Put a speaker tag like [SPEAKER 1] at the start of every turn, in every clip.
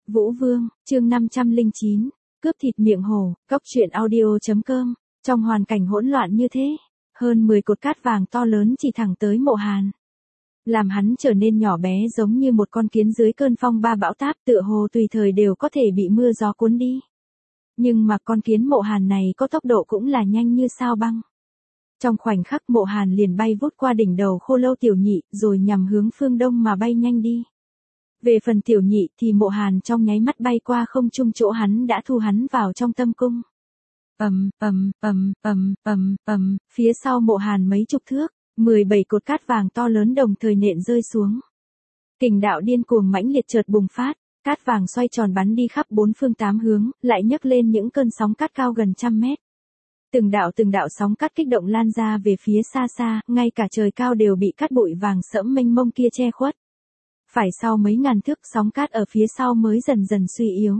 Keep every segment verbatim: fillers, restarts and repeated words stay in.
[SPEAKER 1] Vũ Vương, chương năm trăm lẻ chín, cướp thịt miệng hổ, cóc truyện audio.com, trong hoàn cảnh hỗn loạn như thế, hơn mười cột cát vàng to lớn chỉ thẳng tới Mộ Hàn. Làm hắn trở nên nhỏ bé giống như một con kiến dưới cơn phong ba bão táp, tựa hồ tùy thời đều có thể bị mưa gió cuốn đi. Nhưng mà con kiến Mộ Hàn này có tốc độ cũng là nhanh như sao băng. Trong khoảnh khắc Mộ Hàn liền bay vút qua đỉnh đầu Khô Lâu Tiểu Nhị rồi nhằm hướng phương đông mà bay nhanh đi. Về phần Tiểu Nhị thì Mộ Hàn trong nháy mắt bay qua không trung chỗ hắn đã thu hắn vào trong tâm cung. Ầm ầm ầm ầm ầm ầm, phía sau Mộ Hàn mấy chục thước, mười bảy cột cát vàng to lớn đồng thời nện rơi xuống. Kình đạo điên cuồng mãnh liệt chợt bùng phát, cát vàng xoay tròn bắn đi khắp bốn phương tám hướng, lại nhấc lên những cơn sóng cát cao gần trăm mét. Từng đạo từng đạo sóng cát kích động lan ra về phía xa xa, ngay cả trời cao đều bị cát bụi vàng sẫm mênh mông kia che khuất. Phải sau mấy ngàn thước sóng cát ở phía sau mới dần dần suy yếu.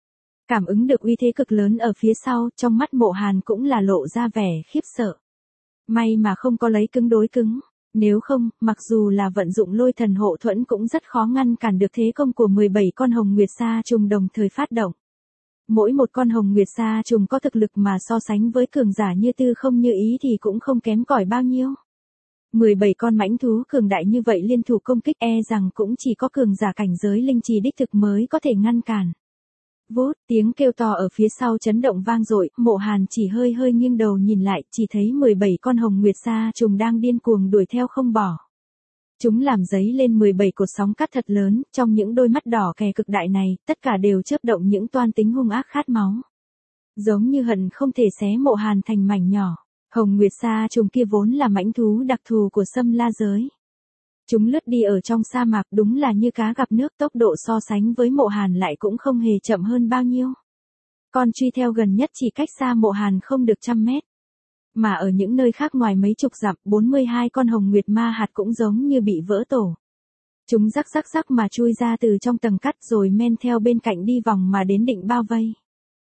[SPEAKER 1] Cảm ứng được uy thế cực lớn ở phía sau, trong mắt Mộ Hàn cũng là lộ ra vẻ khiếp sợ. May mà không có lấy cứng đối cứng, nếu không, mặc dù là vận dụng lôi thần hộ thuẫn cũng rất khó ngăn cản được thế công của mười bảy con hồng nguyệt sa trùng đồng thời phát động. Mỗi một con hồng nguyệt sa trùng có thực lực mà so sánh với cường giả như Tư Không Như Ý thì cũng không kém cỏi bao nhiêu. mười bảy con mãnh thú cường đại như vậy liên thủ công kích e rằng cũng chỉ có cường giả cảnh giới linh trì đích thực mới có thể ngăn cản. Vút, tiếng kêu to ở phía sau chấn động vang dội, Mộ Hàn chỉ hơi hơi nghiêng đầu nhìn lại, chỉ thấy mười bảy con hồng nguyệt sa trùng đang điên cuồng đuổi theo không bỏ. Chúng làm dấy lên mười bảy cột sóng cát thật lớn, trong những đôi mắt đỏ kè cực đại này, tất cả đều chớp động những toan tính hung ác khát máu. Giống như hận không thể xé Mộ Hàn thành mảnh nhỏ. Hồng nguyệt sa trùng kia vốn là mãnh thú đặc thù của Sâm La giới. Chúng lướt đi ở trong sa mạc đúng là như cá gặp nước, tốc độ so sánh với Mộ Hàn lại cũng không hề chậm hơn bao nhiêu. Con truy theo gần nhất chỉ cách xa Mộ Hàn không được trăm mét. Mà ở những nơi khác ngoài mấy chục dặm, bốn mươi hai con hồng nguyệt ma hạt cũng giống như bị vỡ tổ. Chúng rắc rắc rắc mà chui ra từ trong tầng cát rồi men theo bên cạnh đi vòng mà đến định bao vây.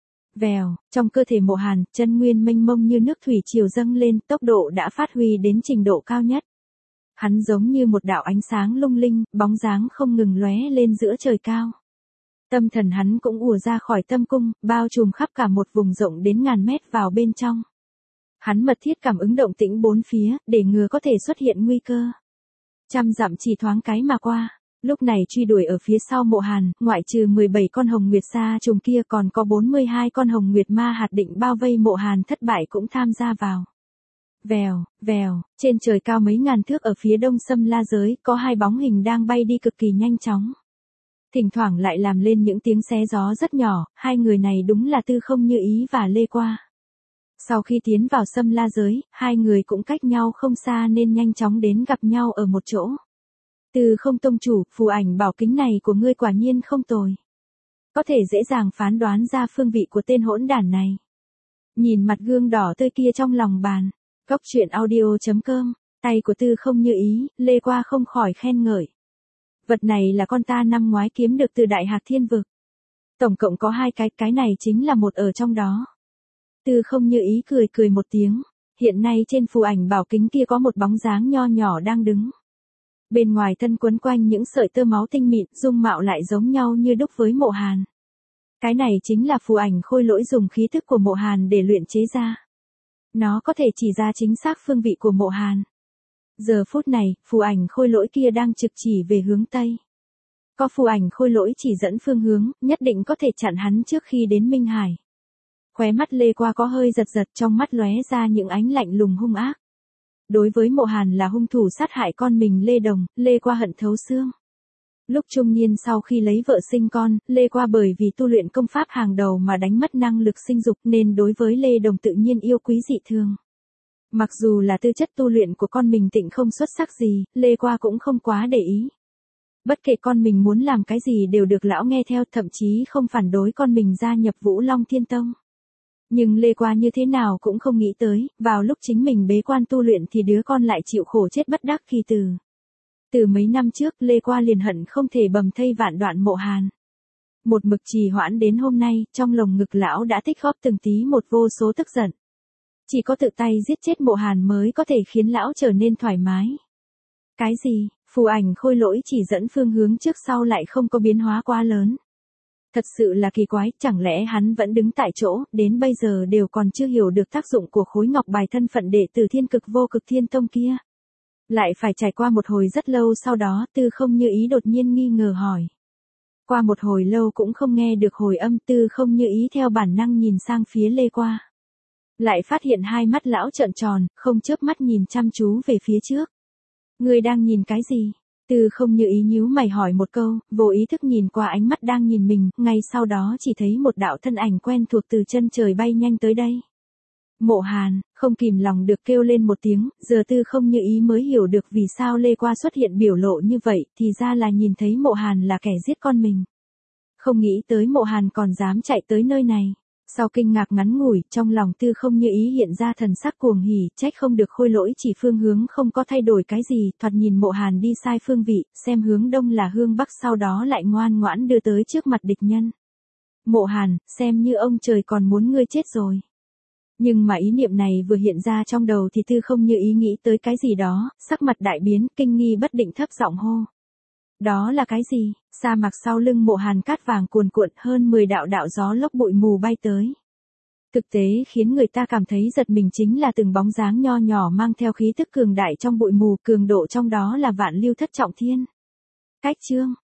[SPEAKER 1] Vèo, trong cơ thể Mộ Hàn, chân nguyên mênh mông như nước thủy triều dâng lên, tốc độ đã phát huy đến trình độ cao nhất. Hắn giống như một đạo ánh sáng lung linh, bóng dáng không ngừng lóe lên giữa trời cao. Tâm thần hắn cũng ùa ra khỏi tâm cung, bao trùm khắp cả một vùng rộng đến ngàn mét vào bên trong. Hắn mật thiết cảm ứng động tĩnh bốn phía, để ngừa có thể xuất hiện nguy cơ. Trăm dặm chỉ thoáng cái mà qua. Lúc này truy đuổi ở phía sau Mộ Hàn, ngoại trừ mười bảy con hồng nguyệt sa trùng kia còn có bốn mươi hai con hồng nguyệt ma hạt định bao vây Mộ Hàn thất bại cũng tham gia vào. Vèo, vèo, trên trời cao mấy ngàn thước ở phía đông Sâm La giới, có hai bóng hình đang bay đi cực kỳ nhanh chóng. Thỉnh thoảng lại làm lên những tiếng xé gió rất nhỏ, hai người này đúng là Tư Không Như Ý và Lê Qua. Sau khi tiến vào Sâm La giới, hai người cũng cách nhau không xa nên nhanh chóng đến gặp nhau ở một chỗ. Từ Không tông chủ, phù ảnh bảo kính này của ngươi quả nhiên không tồi. Có thể dễ dàng phán đoán ra phương vị của tên hỗn đản này. Nhìn mặt gương đỏ tươi kia trong lòng bàn. Cóc truyện audio.com, tay của Tư Không Như Ý, Lê Qua không khỏi khen ngợi. Vật này là con ta năm ngoái kiếm được từ Đại Hạc Thiên Vực. Tổng cộng có hai cái, cái này chính là một ở trong đó. Tư Không Như Ý cười cười một tiếng, hiện nay trên phù ảnh bảo kính kia có một bóng dáng nho nhỏ đang đứng. Bên ngoài thân quấn quanh những sợi tơ máu tinh mịn, dung mạo lại giống nhau như đúc với Mộ Hàn. Cái này chính là phù ảnh khôi lỗi dùng khí thức của Mộ Hàn để luyện chế ra. Nó có thể chỉ ra chính xác phương vị của Mộ Hàn. Giờ phút này, phù ảnh khôi lỗi kia đang trực chỉ về hướng Tây. Có phù ảnh khôi lỗi chỉ dẫn phương hướng, nhất định có thể chặn hắn trước khi đến Minh Hải. Khóe mắt Lê Qua có hơi giật giật, trong mắt lóe ra những ánh lạnh lùng hung ác. Đối với Mộ Hàn là hung thủ sát hại con mình Lê Đồng, Lê Qua hận thấu xương. Lúc trung niên sau khi lấy vợ sinh con, Lê Qua bởi vì tu luyện công pháp hàng đầu mà đánh mất năng lực sinh dục nên đối với Lê Đồng tự nhiên yêu quý dị thường. Mặc dù là tư chất tu luyện của con mình tịnh không xuất sắc gì, Lê Qua cũng không quá để ý. Bất kể con mình muốn làm cái gì đều được lão nghe theo, thậm chí không phản đối con mình gia nhập Vũ Long Thiên Tông. Nhưng Lê Qua như thế nào cũng không nghĩ tới, vào lúc chính mình bế quan tu luyện thì đứa con lại chịu khổ chết bất đắc kỳ tử. Từ mấy năm trước Lê Qua liền hận không thể bầm thây vạn đoạn Mộ Hàn. Một mực trì hoãn đến hôm nay, trong lồng ngực lão đã tích góp từng tí một vô số tức giận. Chỉ có tự tay giết chết Mộ Hàn mới có thể khiến lão trở nên thoải mái. Cái gì, phù ảnh khôi lỗi chỉ dẫn phương hướng trước sau lại không có biến hóa quá lớn. Thật sự là kỳ quái, chẳng lẽ hắn vẫn đứng tại chỗ, đến bây giờ đều còn chưa hiểu được tác dụng của khối ngọc bài thân phận đệ tử Thiên Cực Vô Cực Thiên Tông kia. Lại phải trải qua một hồi rất lâu sau đó, Tư Không Như Ý đột nhiên nghi ngờ hỏi. Qua một hồi lâu cũng không nghe được hồi âm, Tư Không Như Ý theo bản năng nhìn sang phía Lê Qua. Lại phát hiện hai mắt lão trợn tròn, không chớp mắt nhìn chăm chú về phía trước. Ngươi đang nhìn cái gì? Tư Không Như Ý nhíu mày hỏi một câu, vô ý thức nhìn qua ánh mắt đang nhìn mình, ngay sau đó chỉ thấy một đạo thân ảnh quen thuộc từ chân trời bay nhanh tới đây. Mộ Hàn, không kìm lòng được kêu lên một tiếng, giờ Tư Không Như Ý mới hiểu được vì sao Lê Qua xuất hiện biểu lộ như vậy, thì ra là nhìn thấy Mộ Hàn là kẻ giết con mình. Không nghĩ tới Mộ Hàn còn dám chạy tới nơi này. Sau kinh ngạc ngắn ngủi, trong lòng Tư Không Như Ý hiện ra thần sắc cuồng hỉ, trách không được Khôi Lỗi chỉ phương hướng không có thay đổi cái gì, thoạt nhìn Mộ Hàn đi sai phương vị, xem hướng đông là hướng bắc sau đó lại ngoan ngoãn đưa tới trước mặt địch nhân. Mộ Hàn, xem như ông trời còn muốn ngươi chết rồi. Nhưng mà ý niệm này vừa hiện ra trong đầu thì Tư Không Như Ý nghĩ tới cái gì đó, sắc mặt đại biến, kinh nghi bất định thấp giọng hô. Đó là cái gì? Sa mạc sau lưng Mộ Hàn cát vàng cuồn cuộn, hơn mười đạo đạo gió lốc bụi mù bay tới. Thực tế khiến người ta cảm thấy giật mình chính là từng bóng dáng nho nhỏ mang theo khí tức cường đại trong bụi mù, cường độ trong đó là vạn lưu thất trọng thiên. Cách chương,